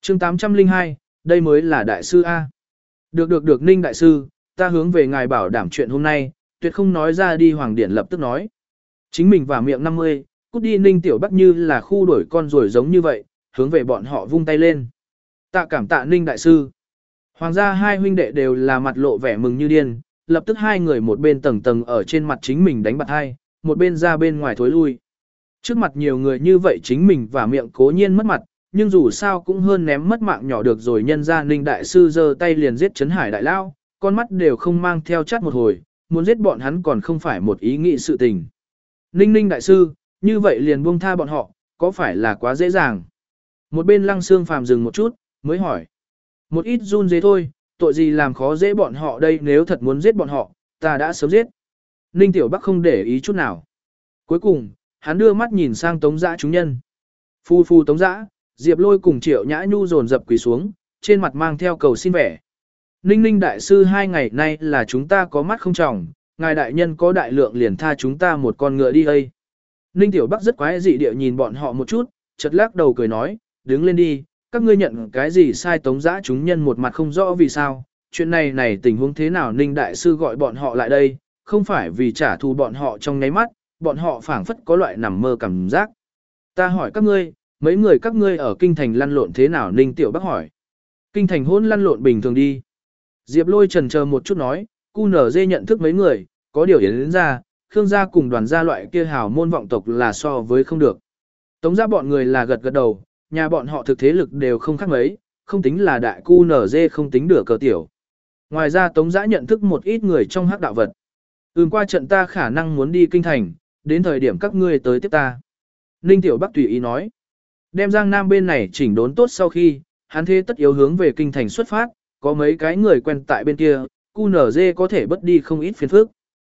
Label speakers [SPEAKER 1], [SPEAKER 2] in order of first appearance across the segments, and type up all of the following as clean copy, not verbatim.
[SPEAKER 1] chương 802, đây mới là đại sư A. Được Ninh đại sư, ta hướng về ngài bảo đảm chuyện hôm nay, tuyệt không nói ra đi. Hoàng Điển lập tức nói. Chính mình vào miệng 50, cút đi. Ninh Tiểu Bắc như là khu đuổi con rồi giống như vậy, hướng về bọn họ vung tay lên. Cảm tạ Ninh đại sư. Hoàng gia hai huynh đệ đều là mặt lộ vẻ mừng như điên, lập tức hai người một bên tầng tầng ở trên mặt chính mình đánh bạt hai, một bên ra bên ngoài thối lui. Trước mặt nhiều người như vậy chính mình và miệng cố nhiên mất mặt, nhưng dù sao cũng hơn ném mất mạng nhỏ được rồi. Nhân ra Ninh đại sư giơ tay liền giết Trấn Hải đại lao, con mắt đều không mang theo chát một hồi, muốn giết bọn hắn còn không phải một ý nghĩ sự tình. Ninh đại sư, như vậy liền buông tha bọn họ, có phải là quá dễ dàng? Một bên Lăng Xương Phàm dừng một chút, mới hỏi. Một ít run dế thôi, tội gì làm khó dễ bọn họ đây, nếu thật muốn giết bọn họ, ta đã sớm giết. Ninh Tiểu Bắc không để ý chút nào. Cuối cùng, hắn đưa mắt nhìn sang Tống Dã chúng nhân. Phu Tống Dã, Diệp Lôi cùng Triệu Nhã Nhu dồn dập quỳ xuống, trên mặt mang theo cầu xin vẻ. Ninh đại sư, 2 ngày nay là chúng ta có mắt không tròng, ngài đại nhân có đại lượng liền tha chúng ta một con ngựa đi đây. Ninh Tiểu Bắc rất quái dị địa nhìn bọn họ một chút, chợt lắc đầu cười nói, đứng lên đi, các ngươi nhận cái gì sai? Tống Dã chúng nhân một mặt không rõ vì sao, chuyện này tình huống thế nào. Ninh đại sư gọi bọn họ lại đây, không phải vì trả thù bọn họ trong nháy mắt, bọn họ phảng phất có loại nằm mơ cảm giác. Ta hỏi các ngươi, mấy người các ngươi ở kinh thành lăn lộn thế nào? Ninh Tiểu Bắc hỏi. Kinh thành hôn lăn lộn bình thường đi. Diệp Lôi chần chờ một chút nói, QNZ nhận thức mấy người, có điều yến ra, Khương gia cùng Đoàn gia loại kia hào môn vọng tộc là so với không được. Tống gia bọn người là gật đầu, nhà bọn họ thực thế lực đều không khác mấy, không tính là đại QNZ, không tính được cờ tiểu. Ngoài ra Tống Dã nhận thức một ít người trong hắc đạo vật. Qua trận ta khả năng muốn đi kinh thành, đến thời điểm các ngươi tới tiếp ta. Ninh Tiểu Bắc tùy ý nói. Đem Giang Nam bên này chỉnh đốn tốt sau khi, hắn thế tất yếu hướng về kinh thành xuất phát, có mấy cái người quen tại bên kia, QNZ có thể bất đi không ít phiền phức.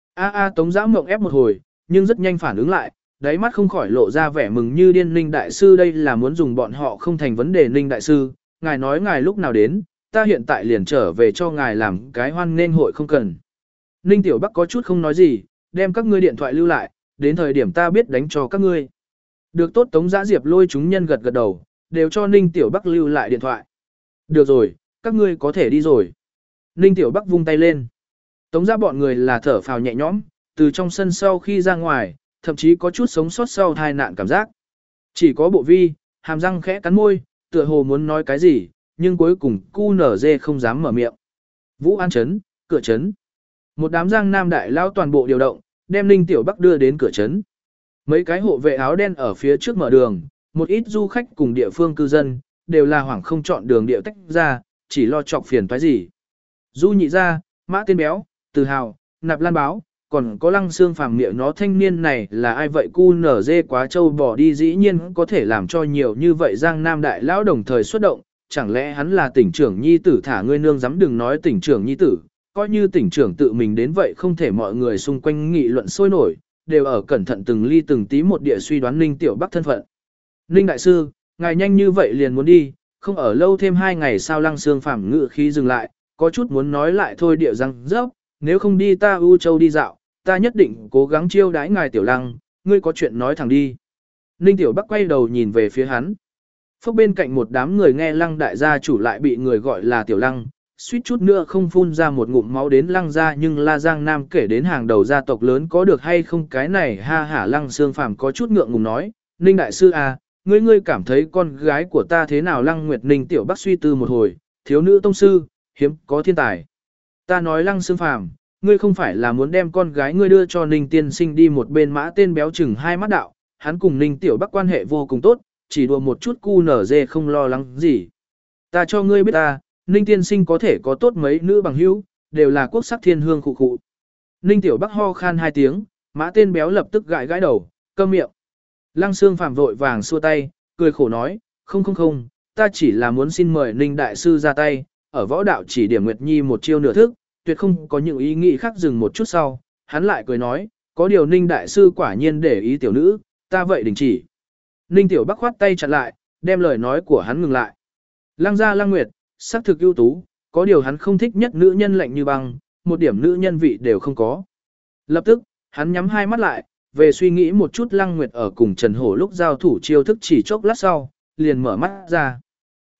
[SPEAKER 1] Tống Dã mộng ép một hồi, nhưng rất nhanh phản ứng lại, đáy mắt không khỏi lộ ra vẻ mừng như điên. Ninh đại sư, đây là muốn dùng bọn họ không thành vấn đề. Ninh đại sư, ngài nói ngài lúc nào đến, ta hiện tại liền trở về cho ngài làm cái hoan nghênh hội không cần. Ninh Tiểu Bắc có chút không nói gì, đem các ngươi điện thoại lưu lại, đến thời điểm ta biết đánh cho các ngươi. Được tốt. Tống Dã, Diệp Lôi chúng nhân gật đầu, đều cho Ninh Tiểu Bắc lưu lại điện thoại. Được rồi, các ngươi có thể đi rồi. Ninh Tiểu Bắc vung tay lên. Tống Dã bọn người là thở phào nhẹ nhõm, từ trong sân sau khi ra ngoài, thậm chí có chút sống sót sau tai nạn cảm giác. Chỉ có Bộ Vi, hàm răng khẽ cắn môi, tựa hồ muốn nói cái gì, nhưng cuối cùng QNZ không dám mở miệng. Vũ An trấn, cửa trấn. Một đám Giang Nam đại lao toàn bộ điều động, đem Ninh Tiểu Bắc đưa đến cửa trấn. Mấy cái hộ vệ áo đen ở phía trước mở đường, một ít du khách cùng địa phương cư dân, đều là hoảng không chọn đường địa tách ra, chỉ lo chọc phiền toái gì. Du Nhị Gia, Mã Tên Béo, Từ Hào, Nạp Lan Báo, còn có Lăng Xương Phàm miệng nó thanh niên này là ai vậy? QNZ quá trâu bỏ đi, dĩ nhiên có thể làm cho nhiều như vậy Giang Nam đại lão đồng thời xuất động, chẳng lẽ hắn là tỉnh trưởng nhi tử? Thả ngươi nương dám đừng nói tỉnh trưởng nhi tử, coi như tỉnh trưởng tự mình đến vậy không thể. Mọi người xung quanh nghị luận sôi nổi, đều ở cẩn thận từng ly từng tí một địa suy đoán Ninh Tiểu Bắc thân phận. Ninh đại sư, ngài nhanh như vậy liền muốn đi, không ở lâu thêm 2 ngày sao? Lăng Xương Phàm ngự khí dừng lại, có chút muốn nói lại thôi, địa răng rớp, nếu không đi ta U Châu đi dạo, ta nhất định cố gắng chiêu đãi ngài Tiểu Lăng, ngươi có chuyện nói thẳng đi. Ninh Tiểu Bắc quay đầu nhìn về phía hắn. Phốc bên cạnh một đám người nghe Lăng đại gia chủ lại bị người gọi là Tiểu Lăng, suýt chút nữa không phun ra một ngụm máu đến. Lăng gia nhưng La Giang Nam kể đến hàng đầu gia tộc lớn, có được hay không cái này? Ha hả. Lăng Xương Phàm có chút ngượng ngùng nói, Ninh đại sư à, ngươi cảm thấy con gái của ta thế nào? Lăng Nguyệt. Ninh Tiểu Bắc suy tư một hồi, thiếu nữ tông sư, hiếm có thiên tài. Ta nói Lăng Xương Phàm, ngươi không phải là muốn đem con gái ngươi đưa cho Ninh tiên sinh đi? Một bên Mã Tên Béo chừng hai mắt đạo, hắn cùng Ninh Tiểu Bắc quan hệ vô cùng tốt, chỉ đùa một chút QNZ không lo lắng gì. Ta cho ngươi biết ta, Ninh tiên sinh có thể có tốt mấy nữ bằng hữu, đều là quốc sắc thiên hương khụ khụ. Ninh Tiểu Bắc ho khan 2 tiếng, Mã Tên Béo lập tức gãi gãi đầu, câm miệng. Lăng Xương Phàm vội vàng xua tay, cười khổ nói, không, ta chỉ là muốn xin mời Ninh đại sư ra tay, ở võ đạo chỉ điểm Nguyệt Nhi một chiêu nửa thức, tuyệt không có những ý nghĩ khác. Dừng một chút sau, hắn lại cười nói, có điều Ninh đại sư quả nhiên để ý tiểu nữ, ta vậy đình chỉ. Ninh Tiểu Bắc khoát tay chặn lại, đem lời nói của hắn ngừng lại. Lăng gia Lăng Nguyệt, sắc thực ưu tú, có điều hắn không thích nhất nữ nhân lạnh như băng, một điểm nữ nhân vị đều không có. Lập tức, hắn nhắm hai mắt lại, về suy nghĩ một chút. Lăng Nguyệt ở cùng Trần Hổ lúc giao thủ chiêu thức chỉ chốc lát sau, liền mở mắt ra.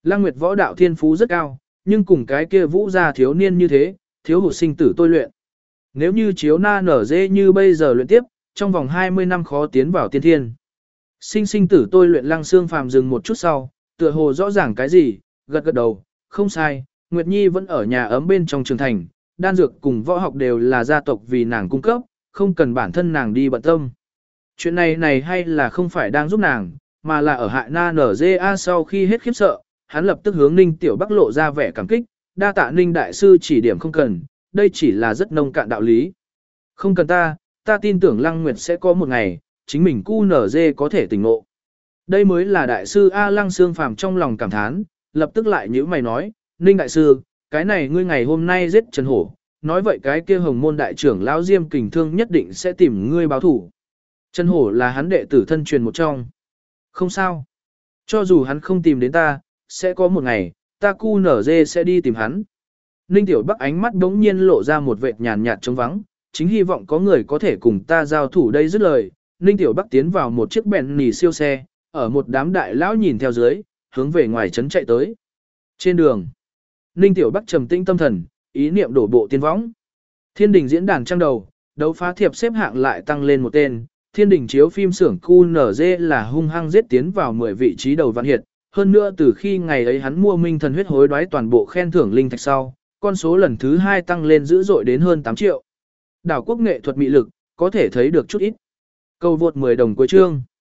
[SPEAKER 1] Lăng Nguyệt võ đạo thiên phú rất cao, nhưng cùng cái kia vũ gia thiếu niên như thế, thiếu hụt sinh tử tôi luyện. Nếu như chiếu na nở dê như bây giờ luyện tiếp, trong vòng 20 năm khó tiến vào tiên thiên. Sinh tử tôi luyện Lăng Xương Phàm dừng một chút sau, tựa hồ rõ ràng cái gì, gật gật đầu, không sai, Nguyệt Nhi vẫn ở nhà ấm bên trong trường thành, đan dược cùng võ học đều là gia tộc vì nàng cung cấp, không cần bản thân nàng đi bận tâm. Chuyện này hay là không phải đang giúp nàng, mà là ở hại na nở dê a. Sau khi hết khiếp sợ, hắn lập tức hướng Ninh Tiểu Bắc lộ ra vẻ cảm kích, đa tạ Ninh đại sư chỉ điểm không cần, đây chỉ là rất nông cạn đạo lý. Không cần ta tin tưởng Lăng Nguyệt sẽ có một ngày, chính mình cu nở dê có thể tỉnh ngộ. Đây mới là đại sư A. Lăng Xương Phàm trong lòng cảm thán, lập tức lại nhíu mày nói, Ninh đại sư, cái này ngươi ngày hôm nay giết Trần Hổ, nói vậy cái kia Hồng Môn đại trưởng lão Diêm Kình Thương nhất định sẽ tìm ngươi báo thủ. Trần Hổ là hắn đệ tử thân truyền một trong. Không sao. Cho dù hắn không tìm đến ta, sẽ có một ngày, ta cu nở dê sẽ đi tìm hắn. Ninh Tiểu Bắc ánh mắt đống nhiên lộ ra một vệt nhàn nhạt trống vắng, chính hy vọng có người có thể cùng ta giao thủ đây dứt lời. Ninh Tiểu Bắc tiến vào một chiếc bèn nỉ siêu xe, ở một đám đại lão nhìn theo dưới, hướng về ngoài trấn chạy tới. Trên đường, Ninh Tiểu Bắc trầm tĩnh tâm thần, ý niệm đổ bộ tiên võng. Thiên đình diễn đàn trang đầu, đấu phá thiệp xếp hạng lại tăng lên một tên. Thiên đình chiếu phim xưởng QNZ là hung hăng giết tiến vào 10 vị trí đầu vạn hiệt. Hơn nữa từ khi ngày ấy hắn mua minh thần huyết hối đoái toàn bộ khen thưởng linh thạch sau, con số lần thứ 2 tăng lên dữ dội đến hơn 8 triệu. Đảo quốc nghệ thuật mị lực, có thể thấy được chút ít. Câu vượt 10 đồng cuối chương.